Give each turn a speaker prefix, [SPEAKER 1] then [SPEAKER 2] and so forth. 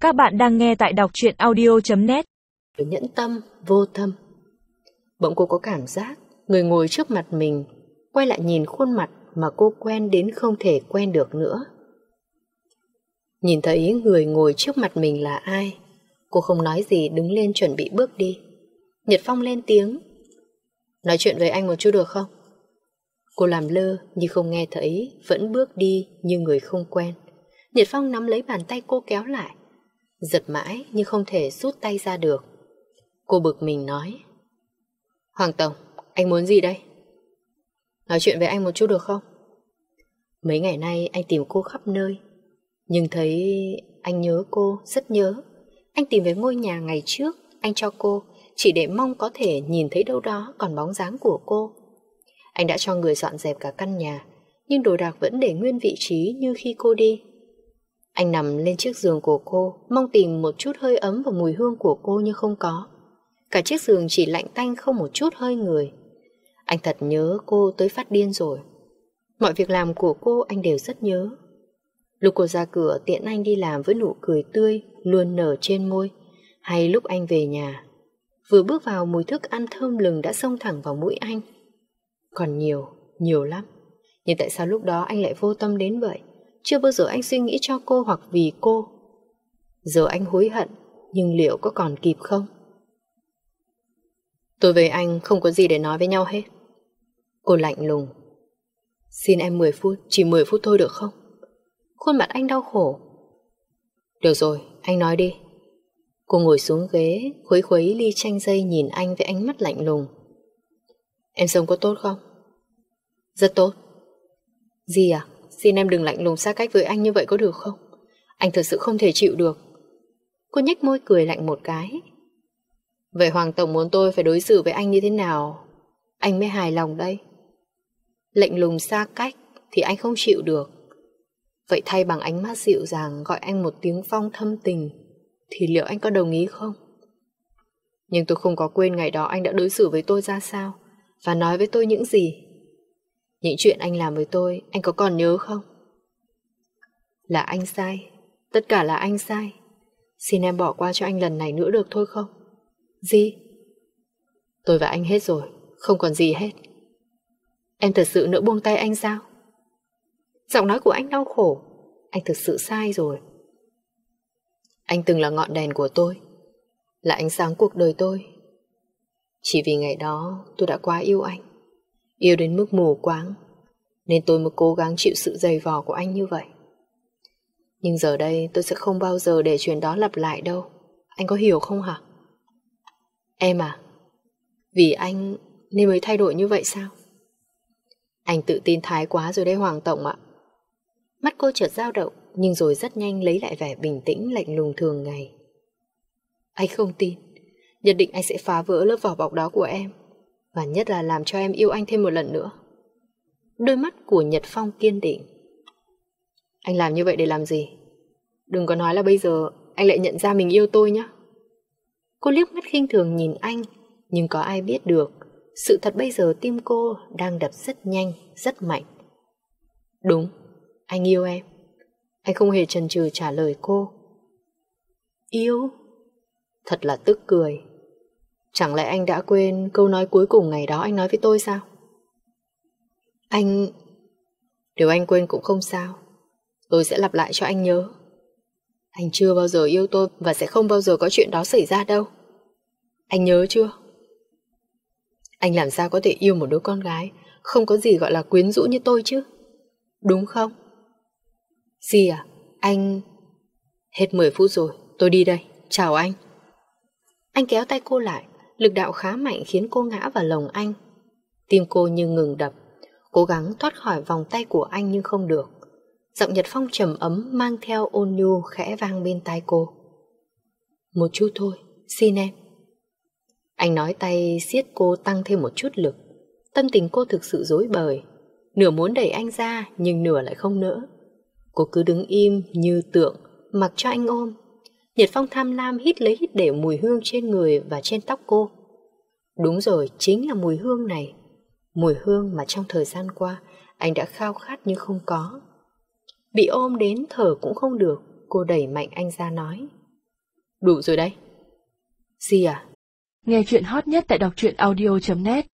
[SPEAKER 1] Các bạn đang nghe tại đọc truyện audio.net.
[SPEAKER 2] Nhẫn tâm, vô tâm. Bỗng cô có cảm giác người ngồi trước mặt mình quay lại nhìn khuôn mặt mà cô quen đến không thể quen được nữa. Nhìn thấy người ngồi trước mặt mình là ai, cô không nói gì đứng lên chuẩn bị bước đi. Nhật Phong lên tiếng: "Nói chuyện với anh một chút được không?" Cô làm lơ như không nghe thấy, vẫn bước đi như người không quen. Nhật Phong nắm lấy bàn tay cô kéo lại, giật mãi nhưng không thể rút tay ra được. Cô bực mình nói: "Hoàng Tổng, anh muốn gì đây? Nói chuyện với anh một chút được không?" Mấy ngày nay anh tìm cô khắp nơi, nhưng thấy anh nhớ cô, rất nhớ. Anh tìm về ngôi nhà ngày trước anh cho cô, chỉ để mong có thể nhìn thấy đâu đó còn bóng dáng của cô. Anh đã cho người dọn dẹp cả căn nhà, nhưng đồ đạc vẫn để nguyên vị trí như khi cô đi. Anh nằm lên chiếc giường của cô, mong tìm một chút hơi ấm và mùi hương của cô nhưng không có. Cả chiếc giường chỉ lạnh tanh không một chút hơi người. Anh thật nhớ cô tới phát điên rồi. Mọi việc làm của cô anh đều rất nhớ. Lúc cô ra cửa tiện anh đi làm với nụ cười tươi luôn nở trên môi, hay lúc anh về nhà, vừa bước vào mùi thức ăn thơm lừng đã xông thẳng vào mũi anh. Còn nhiều, nhiều lắm. Nhưng tại sao lúc đó anh lại vô tâm đến vậy? Chưa bao giờ anh suy nghĩ cho cô hoặc vì cô. Giờ anh hối hận, nhưng liệu có còn kịp không? Tôi với anh không có gì để nói với nhau hết. Cô lạnh lùng: "Xin em 10 phút, chỉ 10 phút thôi được không?" Khuôn mặt anh đau khổ. "Được rồi, anh nói đi." Cô ngồi xuống ghế, khuấy khuấy ly chanh dây nhìn anh với ánh mắt lạnh lùng. "Em sống có tốt không?" "Rất tốt." "Gì à? Xin em đừng lạnh lùng xa cách với anh như vậy có được không? Anh thật sự không thể chịu được." Cô nhếch môi cười lạnh một cái. "Vậy Hoàng Tổng muốn tôi phải đối xử với anh như thế nào anh mới hài lòng đây?" "Lạnh lùng xa cách thì anh không chịu được. Vậy thay bằng ánh mắt dịu dàng gọi anh một tiếng Phong thâm tình, thì liệu anh có đồng ý không?" "Nhưng tôi không có quên ngày đó anh đã đối xử với tôi ra sao, và nói với tôi những gì. Những chuyện anh làm với tôi, anh có còn nhớ không?" "Là anh sai, tất cả là anh sai. Xin em bỏ qua cho anh lần này nữa được thôi không?" "Gì?" "Tôi và anh hết rồi, không còn gì hết." "Em thật sự nỡ buông tay anh sao?" Giọng nói của anh đau khổ. Anh thực sự sai rồi. "Anh từng là ngọn đèn của tôi, là ánh sáng cuộc đời tôi. Chỉ vì ngày đó tôi đã quá yêu anh, yêu đến mức mù quáng, nên tôi mới cố gắng chịu sự dày vò của anh như vậy. Nhưng giờ đây tôi sẽ không bao giờ để chuyện đó lặp lại đâu. Anh có hiểu không hả?" "Em à, vì anh nên mới thay đổi như vậy sao?" "Anh tự tin thái quá rồi đấy Hoàng Tổng ạ." Mắt cô chợt dao động, nhưng rồi rất nhanh lấy lại vẻ bình tĩnh lạnh lùng thường ngày. "Anh không tin. Nhất định anh sẽ phá vỡ lớp vỏ bọc đó của em, và nhất là làm cho em yêu anh thêm một lần nữa." Đôi mắt của Nhật Phong kiên định. "Anh làm như vậy để làm gì? Đừng có nói là bây giờ anh lại nhận ra mình yêu tôi nhé." Cô liếc mắt khinh thường nhìn anh, nhưng có ai biết được sự thật bây giờ tim cô đang đập rất nhanh, rất mạnh. "Đúng, anh yêu em." Anh không hề chần chừ trả lời cô. "Yêu?" Thật là tức cười. Chẳng lẽ anh đã quên câu nói cuối cùng ngày đó anh nói với tôi sao? Điều anh quên cũng không sao. Tôi sẽ lặp lại cho anh nhớ. Anh chưa bao giờ yêu tôi, và sẽ không bao giờ có chuyện đó xảy ra đâu. Anh nhớ chưa? Anh làm sao có thể yêu một đứa con gái không có gì gọi là quyến rũ như tôi chứ? Đúng không?" "Gì à? Anh..." "Hết 10 phút rồi, tôi đi đây. Chào anh." Anh kéo tay cô lại, lực đạo khá mạnh khiến cô ngã vào lồng anh. Tim cô như ngừng đập, cố gắng thoát khỏi vòng tay của anh nhưng không được. Giọng Nhật Phong trầm ấm mang theo ôn nhu khẽ vang bên tai cô. "Một chút thôi, xin em." Anh nói tay siết cô tăng thêm một chút lực. Tâm tình cô thực sự rối bời, nửa muốn đẩy anh ra nhưng nửa lại không nỡ. Cô cứ đứng im như tượng, mặc cho anh ôm. Nhật Phong tham lam hít lấy hít để mùi hương trên người và trên tóc cô. Đúng rồi, chính là mùi hương này. Mùi hương mà trong thời gian qua anh đã khao khát nhưng không có. Bị ôm đến thở cũng không được, cô đẩy mạnh anh ra nói. Đủ rồi đấy. Si à?
[SPEAKER 1] Nghe chuyện hot nhất tại đọc truyện audio.net